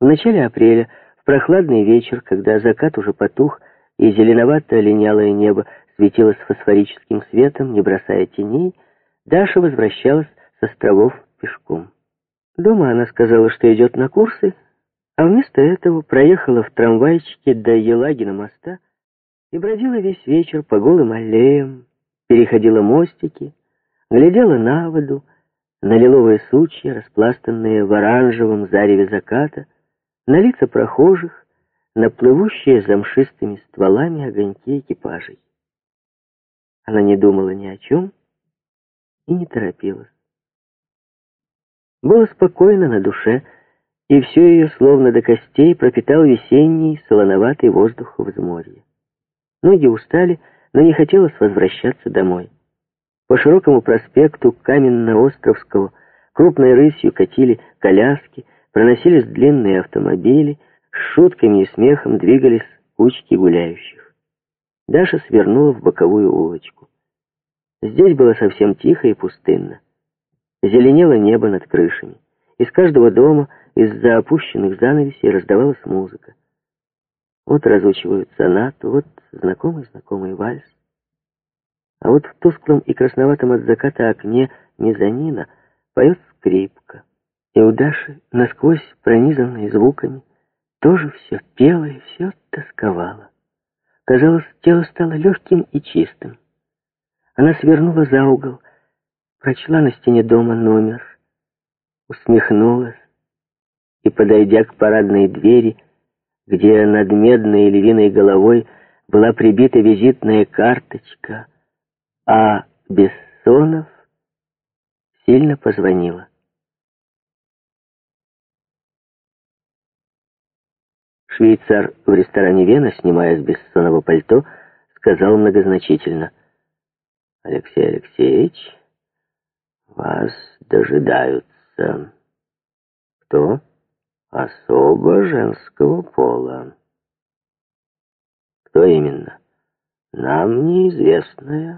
В начале апреля, в прохладный вечер, когда закат уже потух, и зеленовато-линялое небо светилось фосфорическим светом, не бросая теней, Даша возвращалась с островов пешком. Дома она сказала, что идет на курсы, а вместо этого проехала в трамвайчике до Елагина моста и бродила весь вечер по голым аллеям, переходила мостики, глядела на воду, на лиловые сучья, распластанные в оранжевом зареве заката, на лица прохожих, на плывущие замшистыми стволами огоньки экипажей. Она не думала ни о чем и не торопилась. Было спокойно на душе, и все ее словно до костей пропитал весенний солоноватый воздух взморья. Ноги устали, но не хотелось возвращаться домой. По широкому проспекту Каменно-Островского крупной рысью катили коляски, проносились длинные автомобили, с шутками и смехом двигались кучки гуляющих. Даша свернула в боковую улочку. Здесь было совсем тихо и пустынно. Зеленело небо над крышами. Из каждого дома, из-за опущенных занавесей раздавалась музыка. Вот разучивают сонату, вот знакомый вальс. А вот в тусклом и красноватом от заката окне мезонина поет скрипка. И у Даши, насквозь пронизанной звуками, тоже все пело и все тосковало. Казалось, тело стало легким и чистым. Она свернула за угол, прочла на стене дома номер, усмехнулась и, подойдя к парадной двери, где над медной львиной головой была прибита визитная карточка А. Бессонов, сильно позвонила. Швейцар в ресторане «Вена», снимая с Бессонова пальто, сказал многозначительно: «Алексей Алексеевич, вас дожидаются». «Кто?» «Особо женского пола». «Кто именно?» «Нам неизвестная».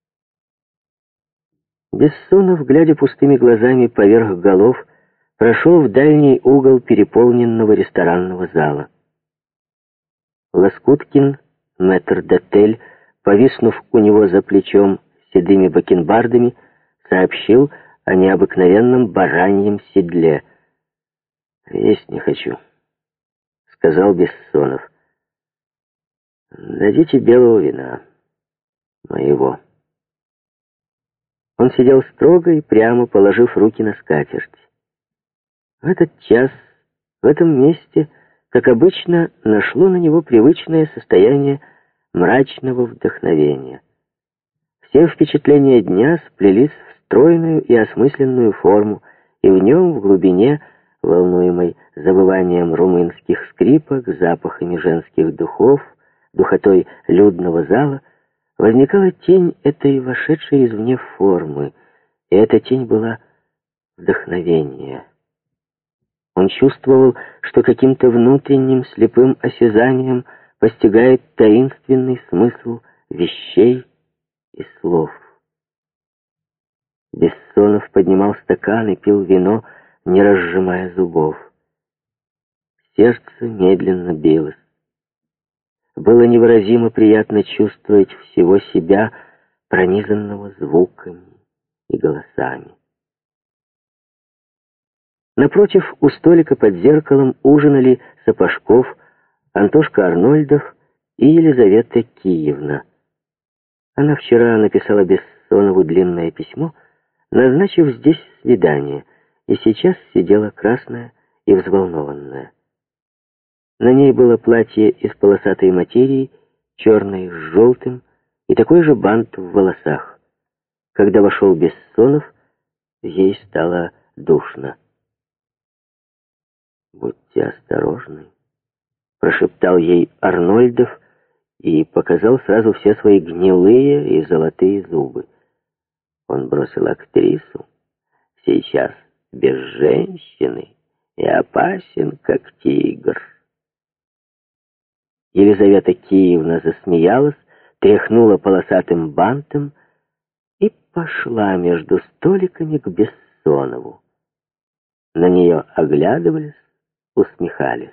Бессонов, глядя пустыми глазами поверх голов, прошел в дальний угол переполненного ресторанного зала. Лоскуткин, метрдотель, повиснув у него за плечом седыми бакенбардами, сообщил о необыкновенном бараньем седле. «Есть не хочу», — сказал Бессонов. «Дадите белого вина, моего». Он сидел строго и прямо, положив руки на скатерть. В этот час, в этом месте, как обычно, нашло на него привычное состояние мрачного вдохновения. Все впечатления дня сплелись в стройную и осмысленную форму, и в нем, в глубине, волнуемой забыванием румынских скрипок, запахами женских духов, духотой людного зала, возникала тень этой вошедшей извне формы, и эта тень была вдохновение. Он чувствовал, что каким-то внутренним слепым осязанием постигает таинственный смысл вещей и слов. Бессонов поднимал стакан и пил вино, не разжимая зубов. Сердце медленно билось. Было невыразимо приятно чувствовать всего себя, пронизанного звуками и голосами. Напротив, у столика под зеркалом ужинали Сапожков, Антошка Арнольдов и Елизавета Киевна. Она вчера написала Бессонову длинное письмо, назначив здесь свидание, и сейчас сидела красная и взволнованная. На ней было платье из полосатой материи, черное с желтым, и такой же бант в волосах. Когда вошел Бессонов, ей стало душно. «Будьте осторожны», — прошептал ей Арнольдов и показал сразу все свои гнилые и золотые зубы. Он бросил актрису. Сейчас без женщины и опасен, как тигр. Елизавета Киевна засмеялась, тряхнула полосатым бантом и пошла между столиками к Бессонову. На нее оглядывались, усмехались.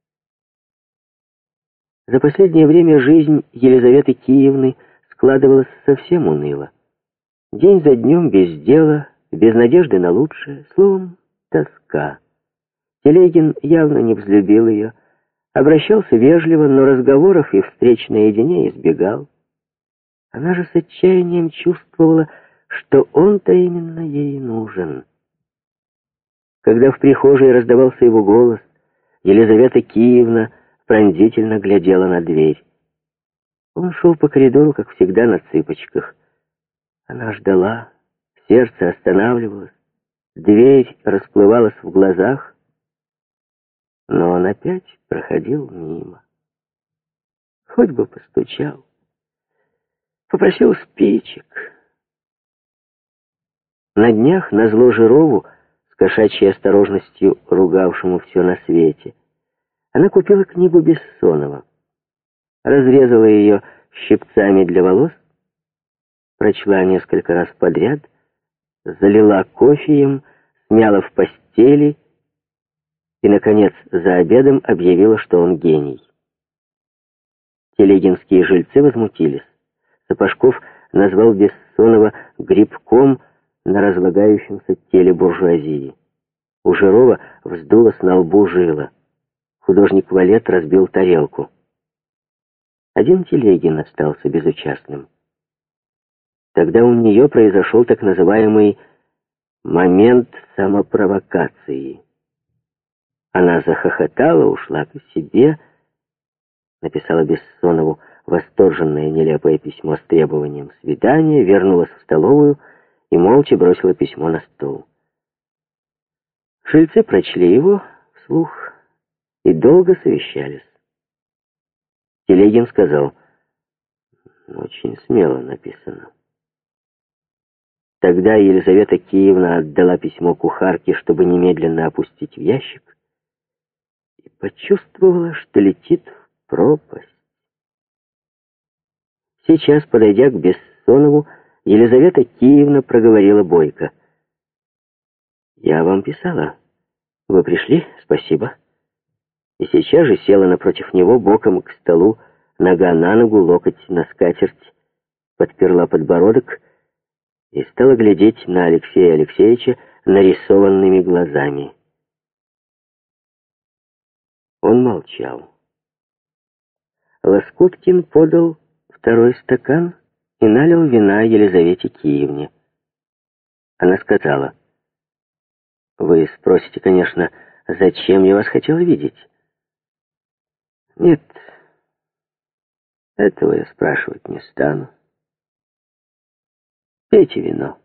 За последнее время жизнь Елизаветы Киевны складывалась совсем уныло. День за днем без дела, без надежды на лучшее, словом, тоска. Телегин явно не взлюбил ее, обращался вежливо, но разговоров и встреч наедине избегал. Она же с отчаянием чувствовала, что он-то именно ей нужен. Когда в прихожей раздавался его голос, Елизавета Киевна пронзительно глядела на дверь. Он шел по коридору, как всегда, на цыпочках. Она ждала, сердце останавливалось, дверь расплывалась в глазах, но он опять проходил мимо. Хоть бы постучал, попросил спичек. На днях, назло Жирову, с кошачьей осторожностью ругавшему все на свете, она купила книгу Бессонова, разрезала ее щипцами для волос, прочла несколько раз подряд, залила кофеем, смяла в постели и, наконец, за обедом объявила, что он гений. Телегинские жильцы возмутились. Сапожков назвал Бессонова грибком на разлагающемся теле буржуазии. У Жирова вздулась на лбу жила. Художник Валет разбил тарелку. Один Телегин остался безучастным. Тогда у нее произошел так называемый момент самопровокации. Она захохотала, ушла к себе, написала Бессонову восторженное нелепое письмо с требованием свидания, вернулась в столовую и молча бросила письмо на стол. Жильцы прочли его вслух и долго совещались. Телегин сказал: «Очень смело написано». Тогда Елизавета Киевна отдала письмо кухарке, чтобы немедленно опустить в ящик, и почувствовала, что летит в пропасть. Сейчас, подойдя к Бессонову, Елизавета Киевна проговорила бойко: «Я вам писала. Вы пришли? Спасибо». И сейчас же села напротив него боком к столу, нога на ногу, локоть на скатерть, подперла подбородок и стала глядеть на Алексея Алексеевича нарисованными глазами. Он молчал. Лоскуткин подал второй стакан и налил вина Елизавете Киевне. Она сказала: «Вы спросите, конечно, зачем я вас хотела видеть?» «Нет, этого я спрашивать не стану. Пейте вино.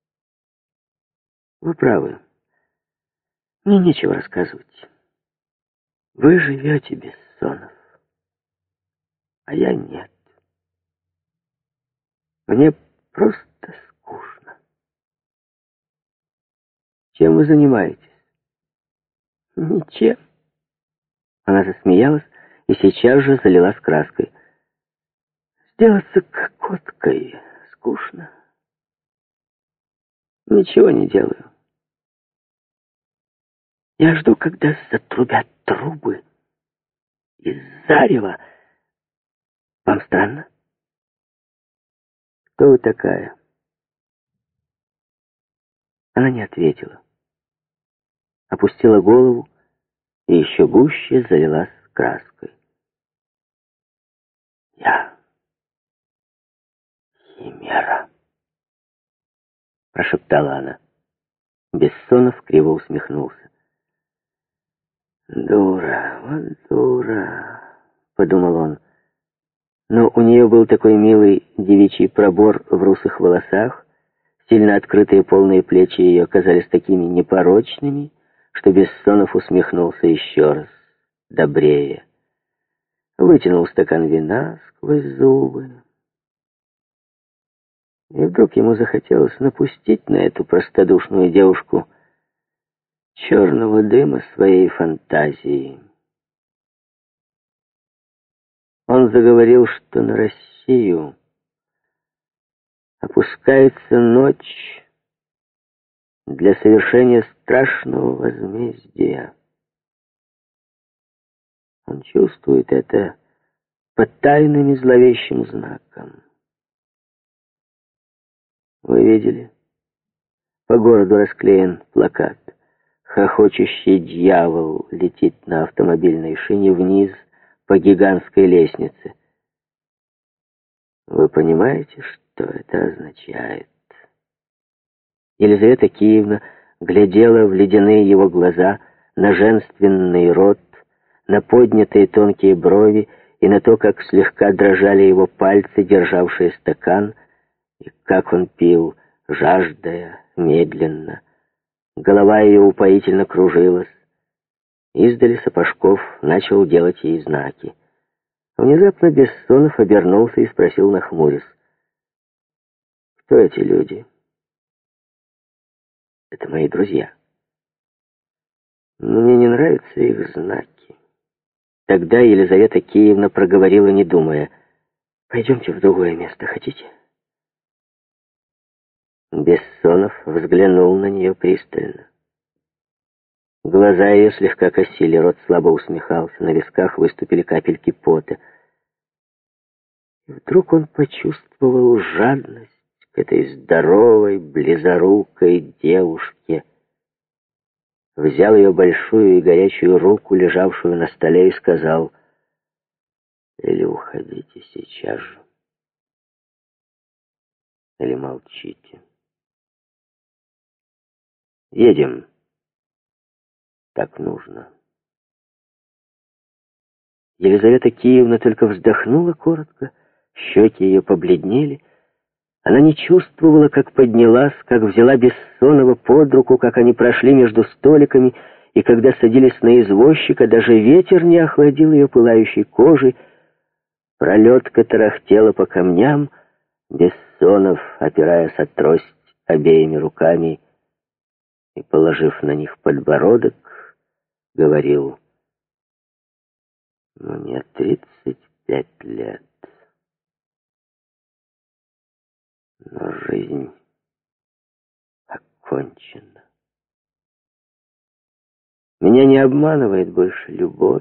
Вы правы. Мне нечего рассказывать. Вы живете, Бессонов, а я нет. Мне просто скучно. Чем вы занимаетесь?» «Ничем». Она засмеялась и сейчас же залилась краской. «Сделаться кокоткой скучно. Ничего не делаю. Я жду, когда затрубят трубы из зарева. Вам странно?» «Кто вы такая?» Она не ответила. Опустила голову и еще гуще залилась краской. «Я химера», — прошептала она. Бессонов криво усмехнулся. «Дура, вот дура», — подумал он. Но у нее был такой милый девичий пробор в русых волосах, сильно открытые полные плечи ее казались такими непорочными, что Бессонов усмехнулся еще раз, добрее. Вытянул стакан вина сквозь зубы. И вдруг ему захотелось напустить на эту простодушную девушку черного дыма своей фантазии. Он заговорил, что на Россию опускается ночь для совершения страшного возмездия. Он чувствует это под тайным и зловещим знаком. Вы видели? По городу расклеен плакат. Хохочущий дьявол летит на автомобильной шине вниз по гигантской лестнице. Вы понимаете, что это означает? Елизавета Киевна глядела в ледяные его глаза, на женственный рот, на поднятые тонкие брови и на то, как слегка дрожали его пальцы, державшие стакан, и как он пил, жаждая, медленно. Голова ее упоительно кружилась. Издали Сапожков начал делать ей знаки. Внезапно Бессонов обернулся и спросил, нахмурясь: «Кто эти люди?» «Это мои друзья. Мне не нравятся их знаки». Тогда Елизавета Киевна проговорила, не думая: «Пойдемте в другое место, хотите?» Бессонов взглянул на нее пристально. Глаза ее слегка косили, рот слабо усмехался, на висках выступили капельки пота. И вдруг он почувствовал жадность к этой здоровой, близорукой девушке. Взял ее большую и горячую руку, лежавшую на столе, и сказал: «Или уходите сейчас же, или молчите. Едем. Так нужно». Елизавета Киевна только вздохнула коротко, щеки ее побледнели. Она не чувствовала, как поднялась, как взяла Бессонова под руку, как они прошли между столиками, и когда садились на извозчика, даже ветер не охладил ее пылающей кожи. Пролетка тарахтела по камням. Бессонов, опираясь о трость обеими руками и положив на них подбородок, говорил: «Мне 35 лет, но жизнь окончена. Меня не обманывает больше любовь.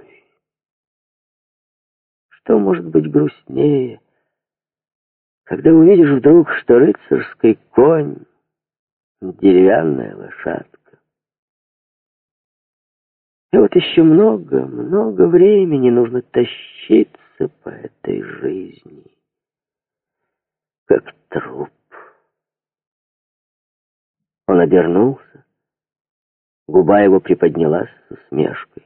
Что может быть грустнее, когда увидишь вдруг, что рыцарский конь — деревянная лошадка? И вот еще много времени нужно тащиться по этой жизни, как труп». Он обернулся, губа его приподнялась с усмешкой.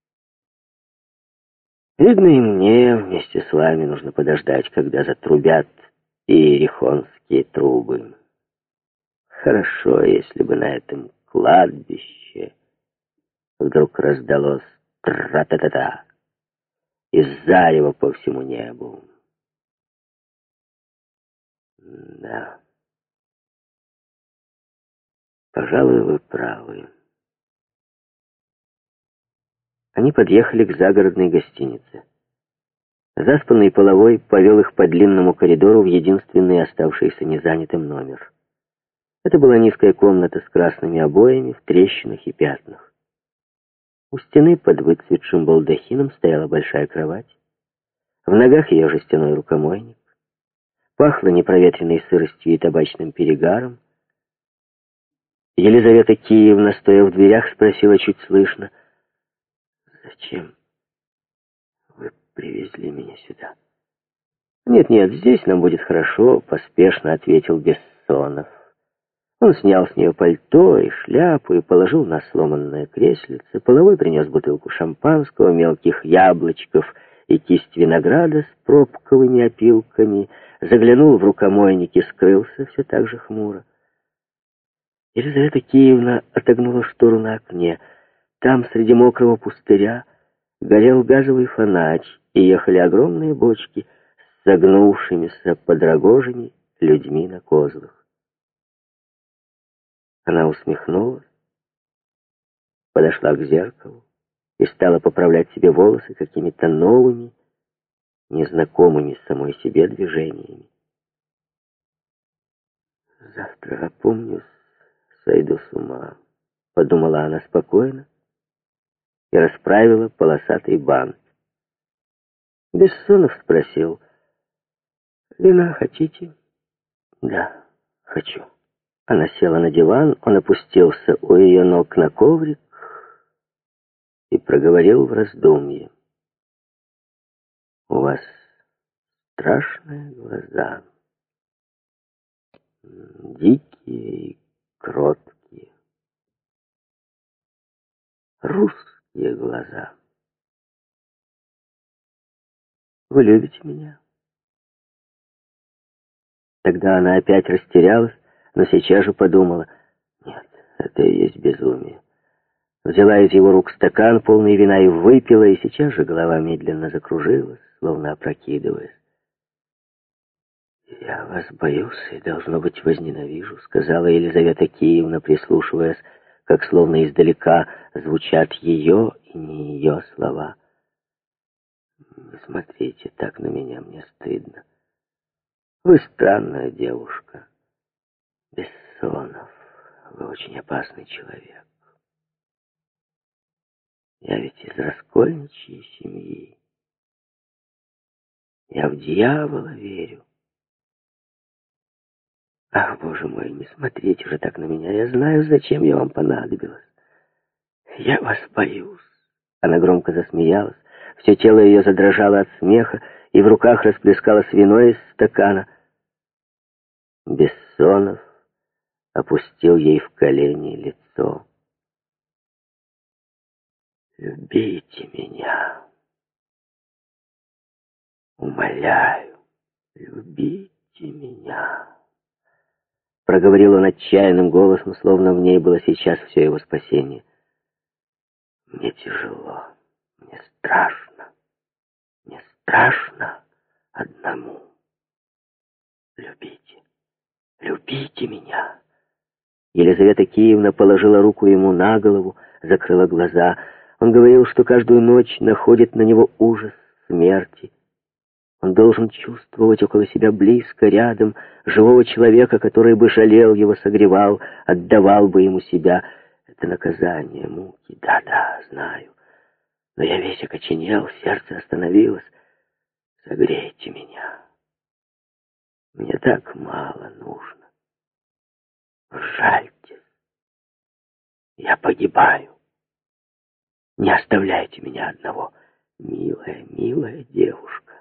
«Видно, и мне вместе с вами нужно подождать, когда затрубят иерихонские трубы. Хорошо, если бы на этом кладбище вдруг раздалось тра-та-та-та и зарево по всему небу. Да, пожалуй, вы правы». Они подъехали к загородной гостинице. Заспанный половой повел их по длинному коридору в единственный оставшийся незанятым номер. Это была низкая комната с красными обоями в трещинах и пятнах. У стены под выцветшим балдахином стояла большая кровать. В ногах ее жестяной рукомойник. Пахло непроветренной сыростью и табачным перегаром. Елизавета Киевна, стоя в дверях, спросила чуть слышно: «Зачем вы привезли меня сюда?» «Нет, здесь нам будет хорошо», — поспешно ответил Бессонов. Он снял с нее пальто и шляпу и положил на сломанное креслице. Половой принес бутылку шампанского, мелких яблочков и кисть винограда с пробковыми опилками, заглянул в рукомойник и скрылся все так же хмуро. Елизавета Киевна отогнула штору на окне. Там, среди мокрого пустыря, горел газовый фонач, и ехали огромные бочки с согнувшимися под рогожами людьми на козлах. Она усмехнулась, подошла к зеркалу и стала поправлять себе волосы какими-то новыми, незнакомыми самой себе движениями. «Завтра опомнюсь, сойду с ума», — подумала она спокойно и расправила полосатый бант. Бессонов спросил: «Вина хотите?» «Да, хочу». Она села на диван, он опустился у ее ног на коврик и проговорил в раздумье: «У вас страшные глаза, дикие и кроткие, русские глаза. Вы любите меня?» Тогда она опять растерялась, но сейчас же подумала: «Нет, это и есть безумие». Взяла из его рук стакан, полный вина, и выпила, и сейчас же голова медленно закружилась, словно опрокидываясь. «Я вас боюсь и, должно быть, возненавижу», — сказала Елизавета Киевна, прислушиваясь, как словно издалека звучат ее и не ее слова. «Не смотрите так на меня, мне стыдно. Вы странная девушка. Бессонов, вы очень опасный человек. Я ведь из раскольничьей семьи. Я в дьявола верю. Ах, боже мой, не смотрите же так на меня. Я знаю, зачем я вам понадобилась. Я вас боюсь». Она громко засмеялась. Все тело ее задрожало от смеха, и в руках расплескалось вино из стакана. Бессонов опустил ей в колени лицо. «Любите меня. Умоляю, любите меня», — проговорил он отчаянным голосом, словно в ней было сейчас все его спасение. «Мне тяжело, мне страшно одному. Любите, любите меня». Елизавета Киевна положила руку ему на голову, закрыла глаза. Он говорил, что каждую ночь находит на него ужас смерти. Он должен чувствовать около себя близко, рядом, живого человека, который бы жалел его, согревал, отдавал бы ему себя. Это наказание, муки, да, знаю. Но я весь окоченел, сердце остановилось. Согрейте меня. Мне так мало нужно. Жальтесь. Я погибаю. Не оставляйте меня одного. Милая, милая девушка.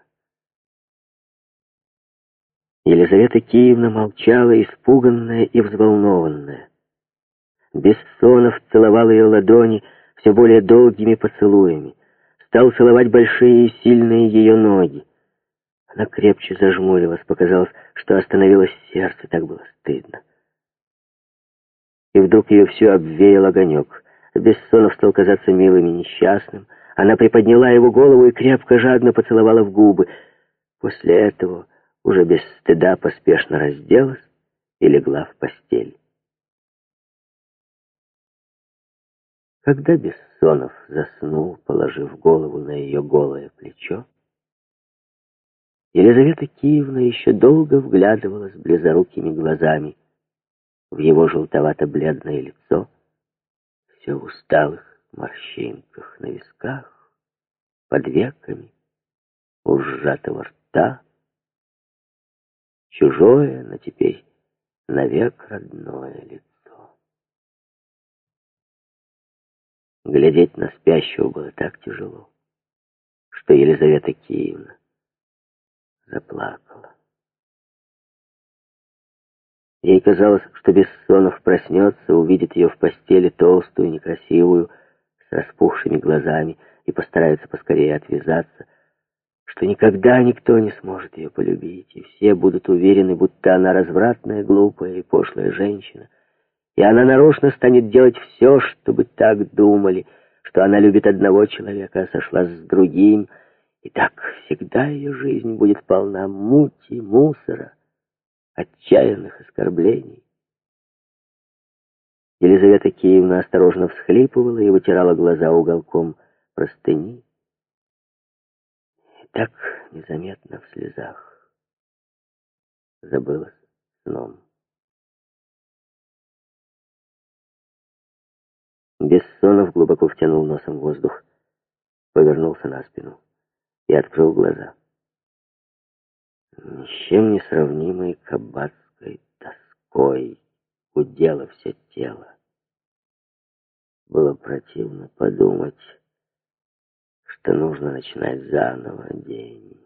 Елизавета Киевна молчала, испуганная и взволнованная. Бессонов целовал ее ладони все более долгими поцелуями. Стал целовать большие и сильные ее ноги. Она крепче зажмурилась, показалось, что остановилось сердце, так было стыдно. И вдруг ее все обвеял огонек. Бессонов стал казаться милым и несчастным. Она приподняла его голову и крепко, жадно поцеловала в губы. После этого уже без стыда поспешно разделась и легла в постель. Когда Бессонов заснул, положив голову на ее голое плечо, Елизавета Киевна еще долго вглядывалась близорукими глазами в его желтовато-бледное лицо, все в усталых морщинках на висках, под веками, у сжатого рта, чужое, но теперь навек родное лицо. Глядеть на спящего было так тяжело, что Елизавета Киевна заплакала. Ей казалось, что Бессонов проснется, увидит ее в постели толстую, некрасивую, с распухшими глазами, и постарается поскорее отвязаться, что никогда никто не сможет ее полюбить, и все будут уверены, будто она развратная, глупая и пошлая женщина, и она нарочно станет делать все, чтобы так думали, что она любит одного человека, а сошлась с другим, и так всегда ее жизнь будет полна мути, мусора, отчаянных оскорблений. Елизавета Киевна осторожно всхлипывала и вытирала глаза уголком простыни. И так незаметно в слезах забылась сном. Бессонов глубоко втянул носом воздух, повернулся на спину и открыл глаза. Ни с чем не сравнимой кабацкой тоской гудело все тело. Было противно подумать, что нужно начинать заново день.